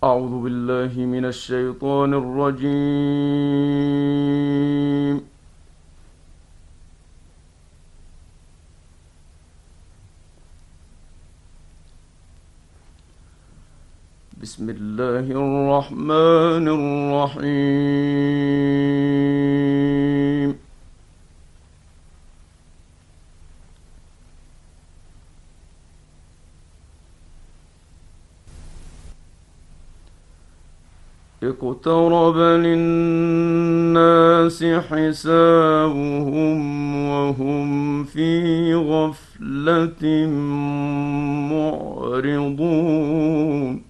أعوذ بالله من الشيطان الرجيم. بسم الله الرحمن الرحيم. اقترب للناس حسابهم وهم في غفلة معرضون.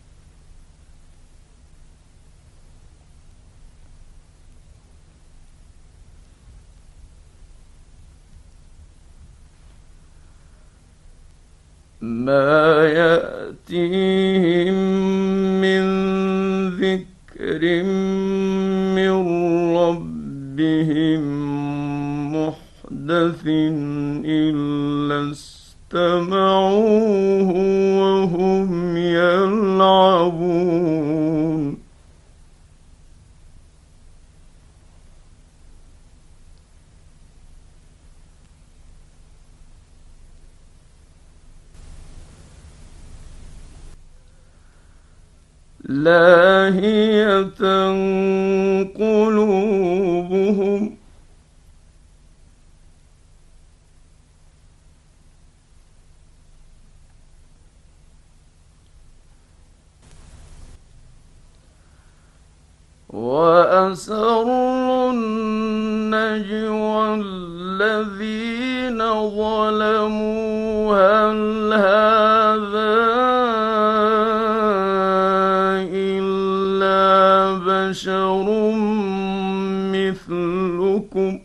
ما يأتيهم من ذكر من ربهم محدث إلا استمعوه وهم يلعبون. لاهية قلوبهم وأسروا النجوى الذين ظلموا هل هذا إلا بشر مثلكم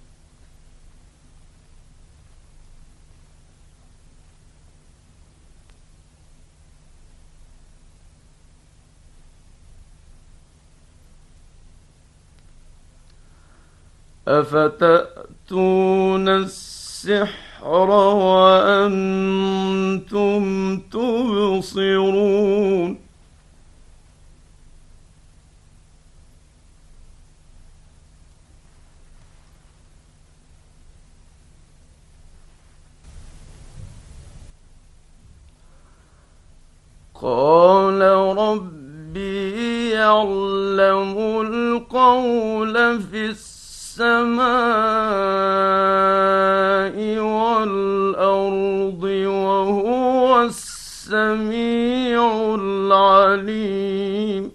أفتأتون السحر وأنتم تبصرون. قال ربي يعلم القول في السماء والأرض وهو السميع العليم.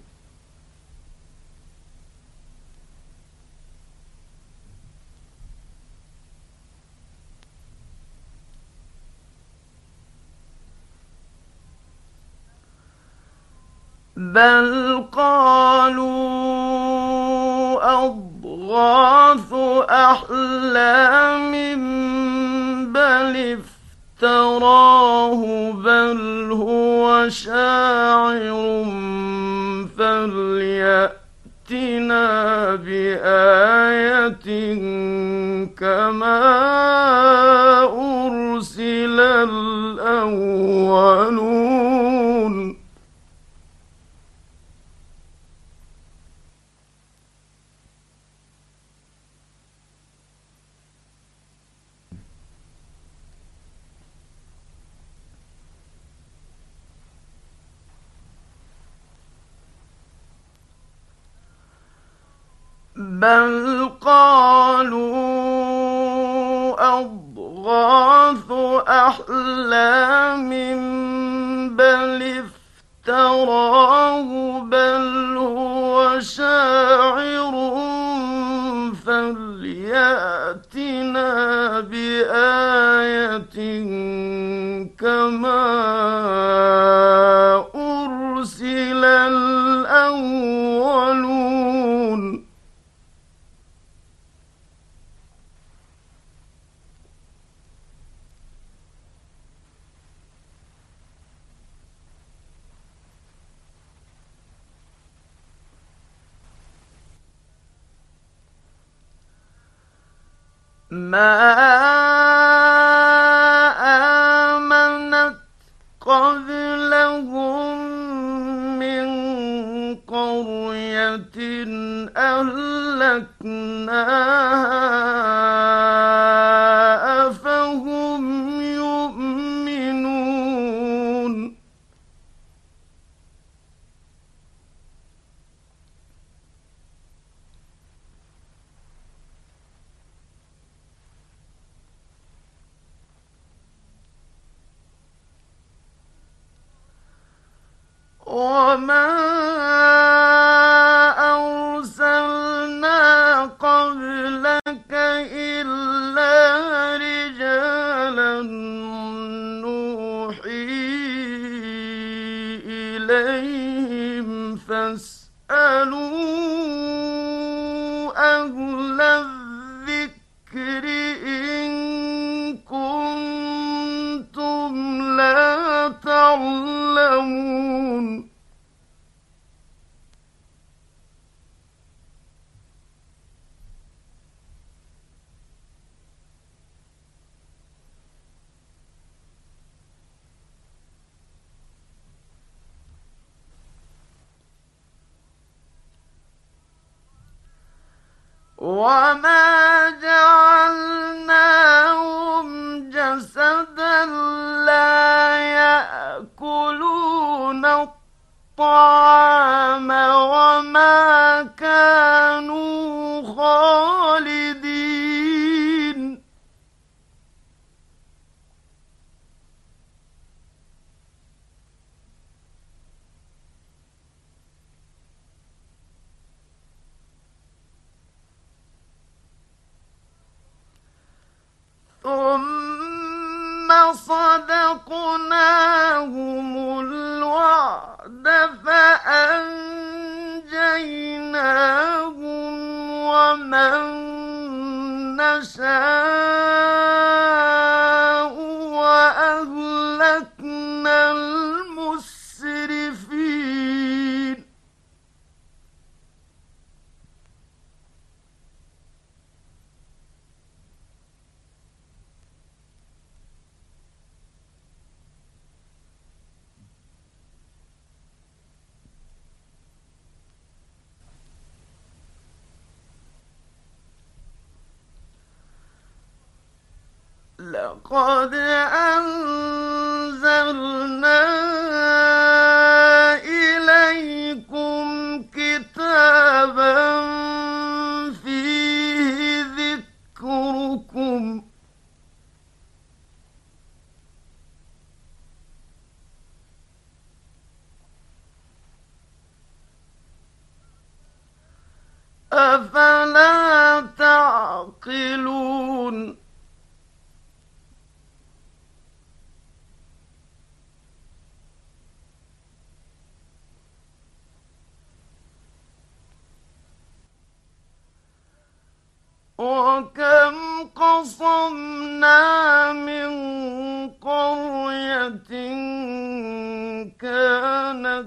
بل قالوا أضغاث أحلام بل افتراه بل هو شاعر فليأتنا بآية كما أرسل الأولون. بل قالوا أضغاث أحلام بل افتراه بل هو شاعر فليأتنا بآية كما أرسل الأولون. ما آمنت قبلهم من أهلكناها أفهم يؤمنون وما أرسلنا قبلك إلا رجالا نوحي إليهم فاسألوا أهل الذكر إن كنتم لا تعلمون وما جعلناهم جسدا لا يأكلون الطعام وما كانوا خالدين ثم صدقناهم الوعد فأنجيناهم ومن نشاء وأهلكنا المسرفين لقد أنزلنا إليكم كتابا فيه ذكركم أفلا تعقلون وكم قصمنا من قرية كانت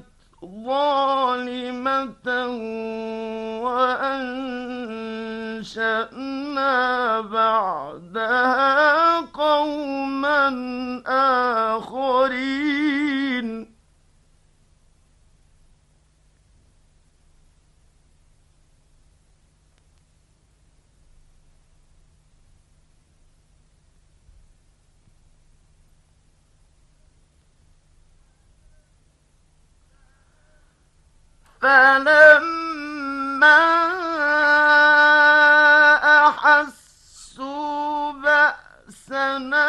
ظالمة وأنشأنا بعدها قوما آخرين فلما أحسوا بأسنا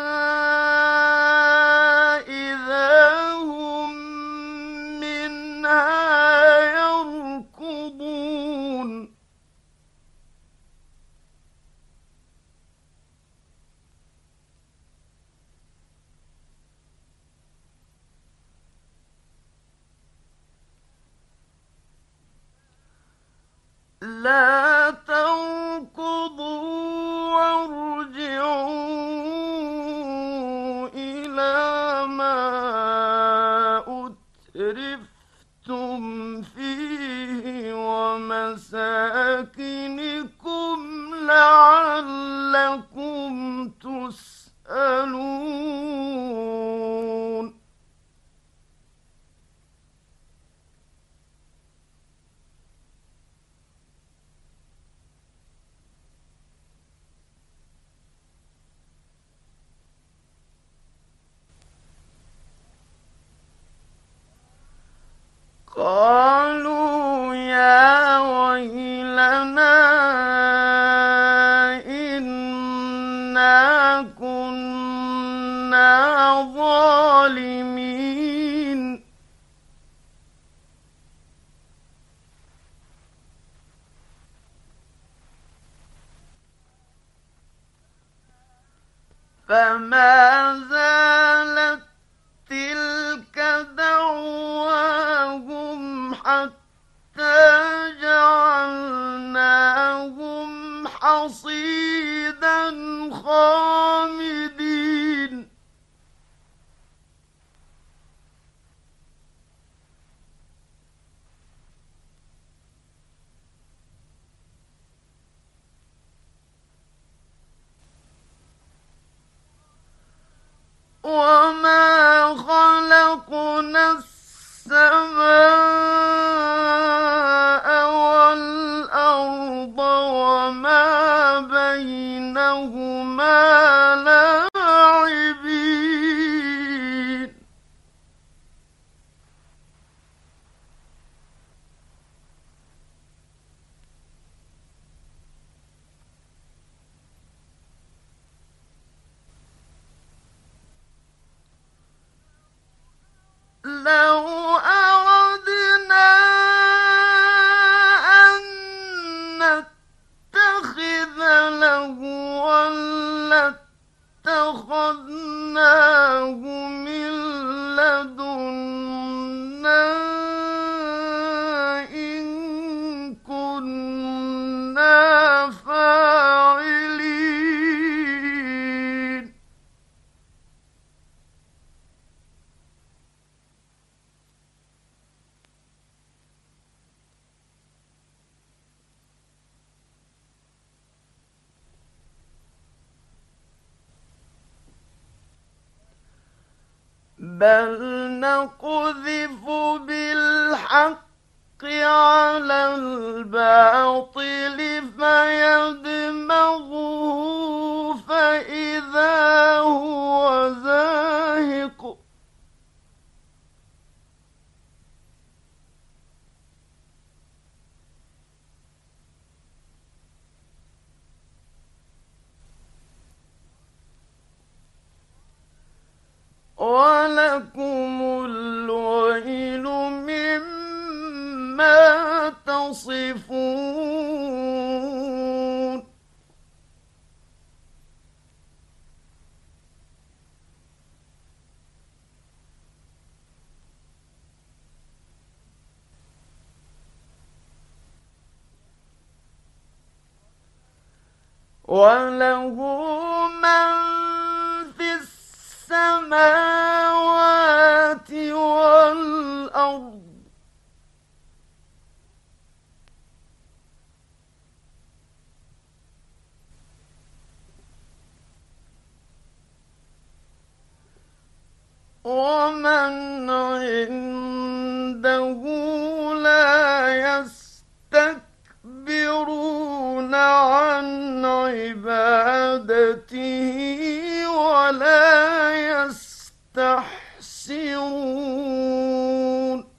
إذا هم منها يركضون لا تركضوا وارجعوا إلى ما أترفتم فيه ومساكنكم لعلكم تسألون قالوا يا ويلنا إنا كنا ظالمين. فما زالت تلك دعواهم حتى جعلناهم حصيدا خامدين. وما خلقنا السماء والأرض وما بينهما لاعبين. لو أردنا أن نتخذ لهوا لاتخذناه من لدنا إن كنا فاعلين. بل نقذف بالحق على الباطل فيدمغه فإذا هو زاهق. ولكم الويل مما تصفون. وله من في السماوات والأرض ومن عنده لا يستكبرون عن عبادته ولا يستحسرون.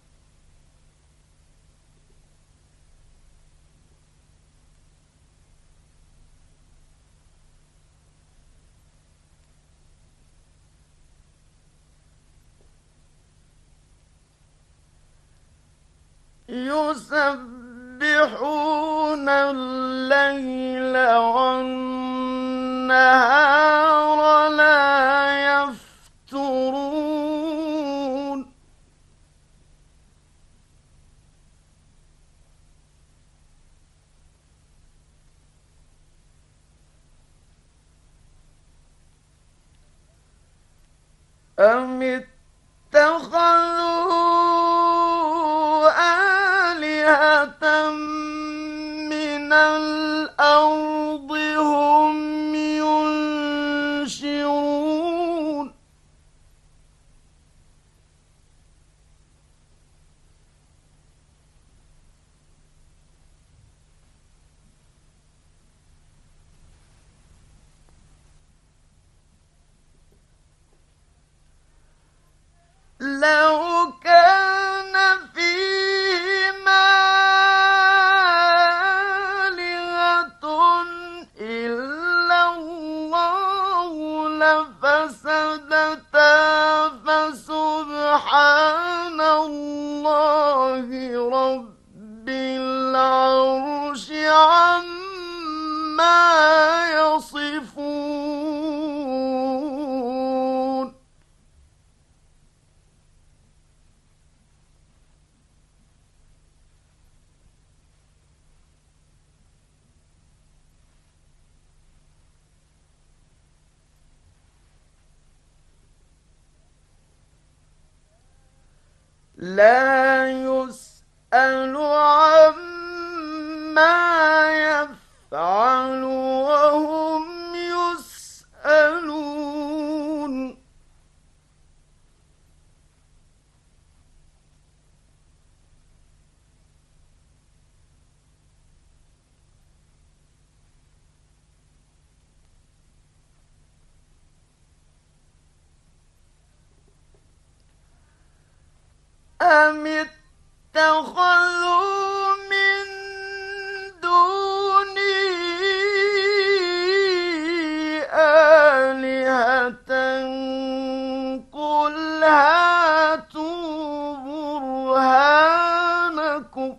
يسبحون الليل والنهار لا يفترون. أم اتخذوا آلهة من الأرض هم ينشرون. لو كان فيهما لا يسأل عما يفعل وهم يسألون أم اتخذوا من دوني آلهة قل هاتوا برهانكم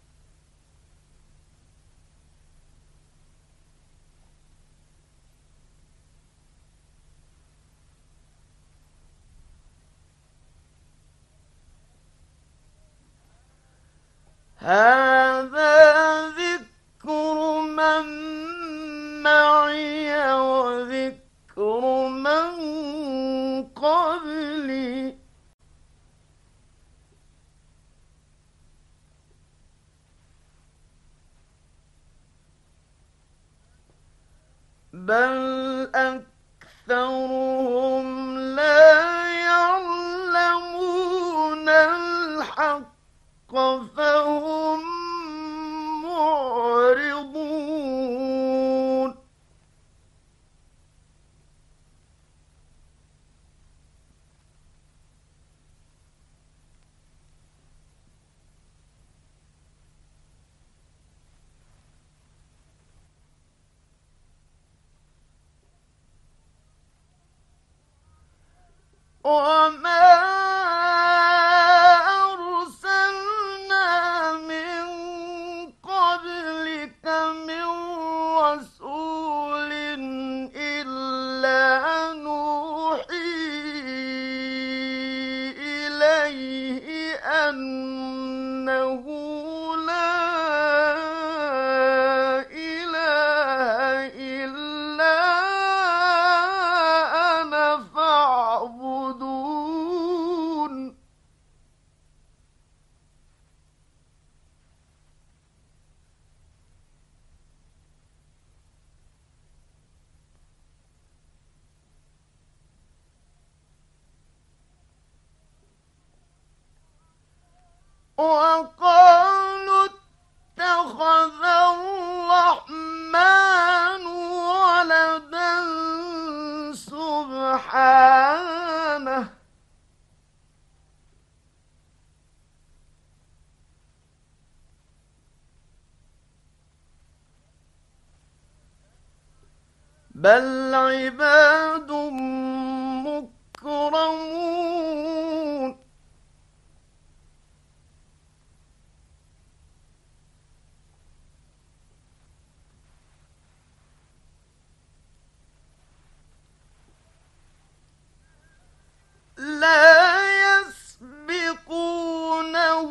هذا ذكر من معي وذكر من قبلي بل أكثرهم لا يعلمون الحق فهم معرضون وما أرسلنا من قبلك من رسول إلا نوحي إليه أنه لا إله إلا أنا فاعبدون وقالوا اتخذ الرحمن ولدا سبحانه بل عباد مكرمون لا يسبقونه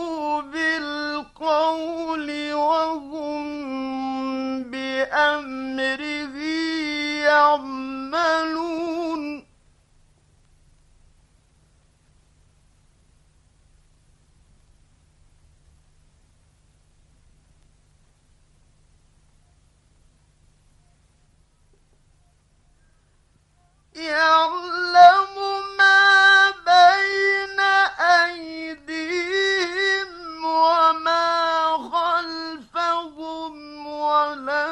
بالقول وهم بأمره يعملون يعلم ما بين أيديهم وما خلفهم ولا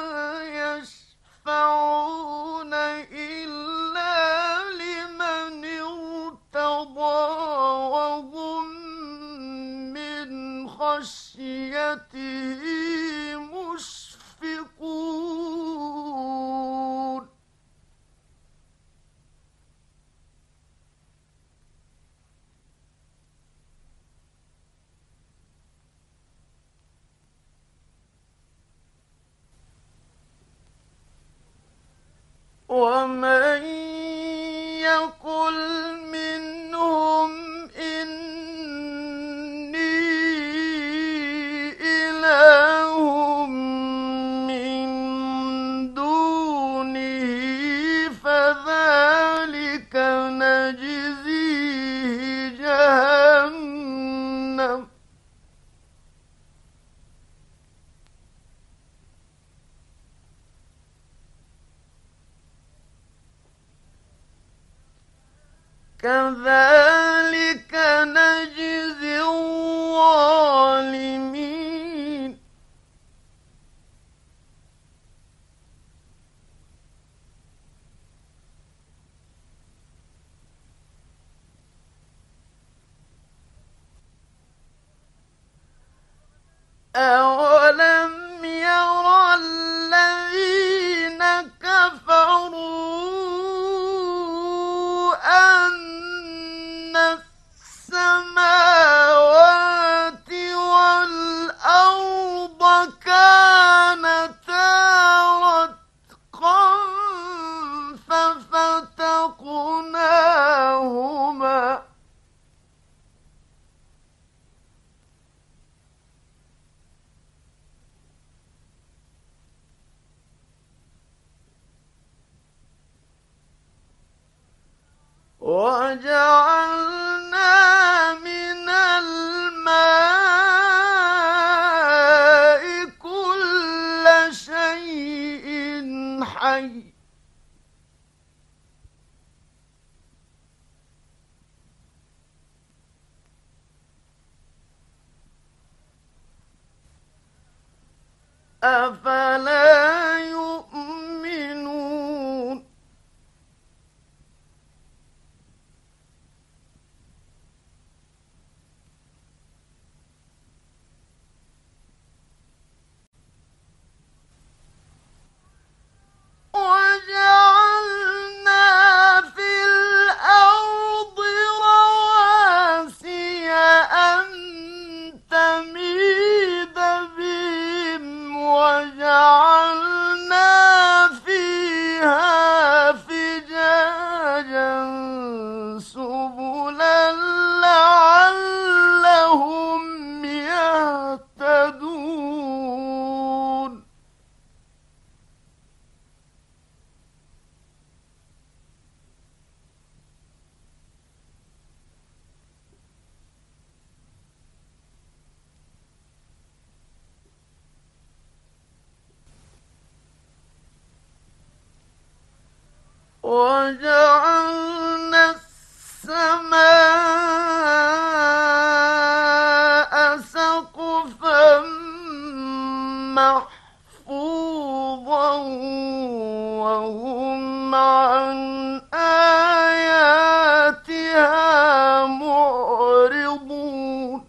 يشفعون إلا لمن ارتضى وهم من خشيته مشفقون ومن يقل منهم إني إله من دونه فذلك نجزيه جهنم كذلك نجزي الظالمين أولم ير الذين كفروا أن السماوات والأرض كانتا رتقا ففتقناهما وجعلنا من الماء كل شيء حي أفلا يؤمنون وجعلنا في الأرض رواسي أن تميد بهم وجعلنا فيها فجاجا سبلا لعلهم يهتدون وجعلنا السماء سقفا محفوظا وهم عن آياتها معرضون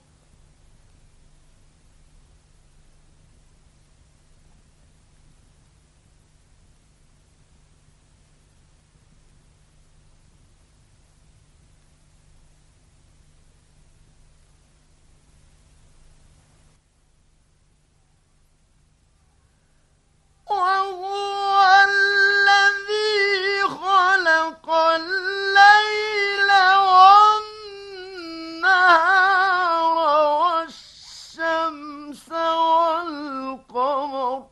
وهو الذي خلق الليل والنهار والشمس والقمر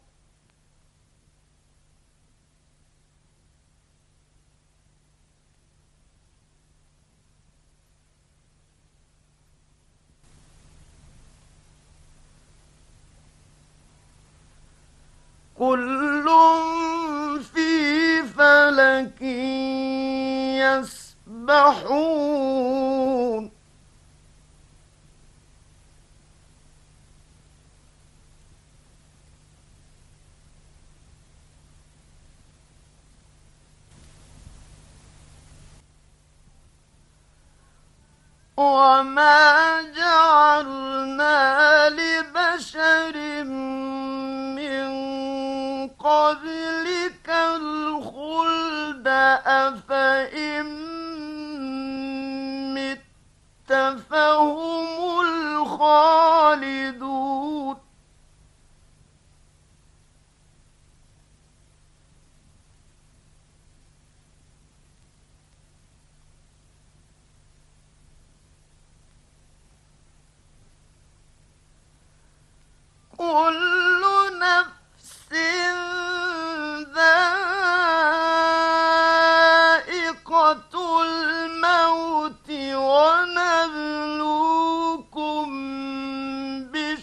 كل في فلك يسبحون وما جعلنا لبشر من قبلك الخلد أفإن مت فهم الخالدون كل نفس ذائقة الموت ونبلوكم بالشر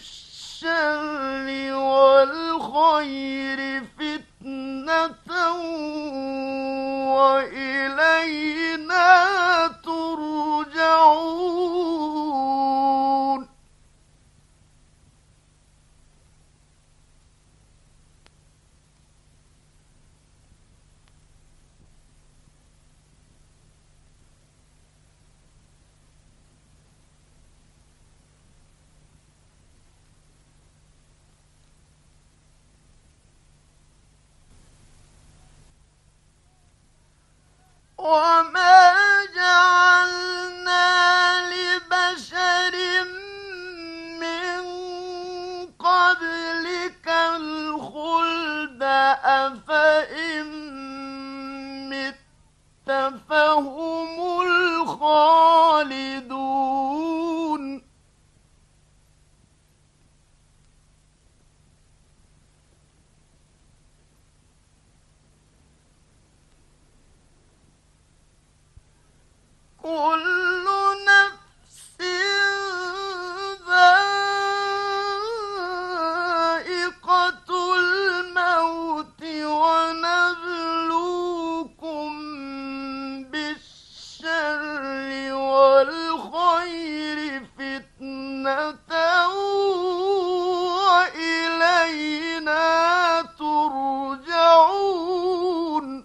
وإلينا ترجعون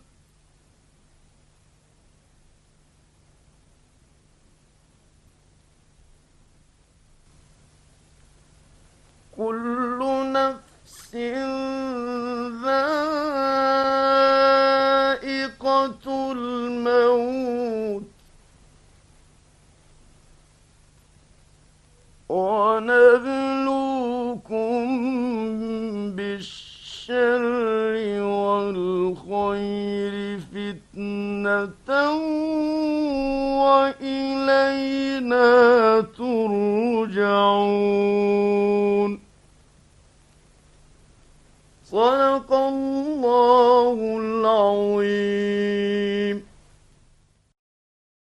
كل نفس ذائقة الموت ونبلوكم بالشر والخير فتنة وإلينا ترجعون صدق الله العظيم.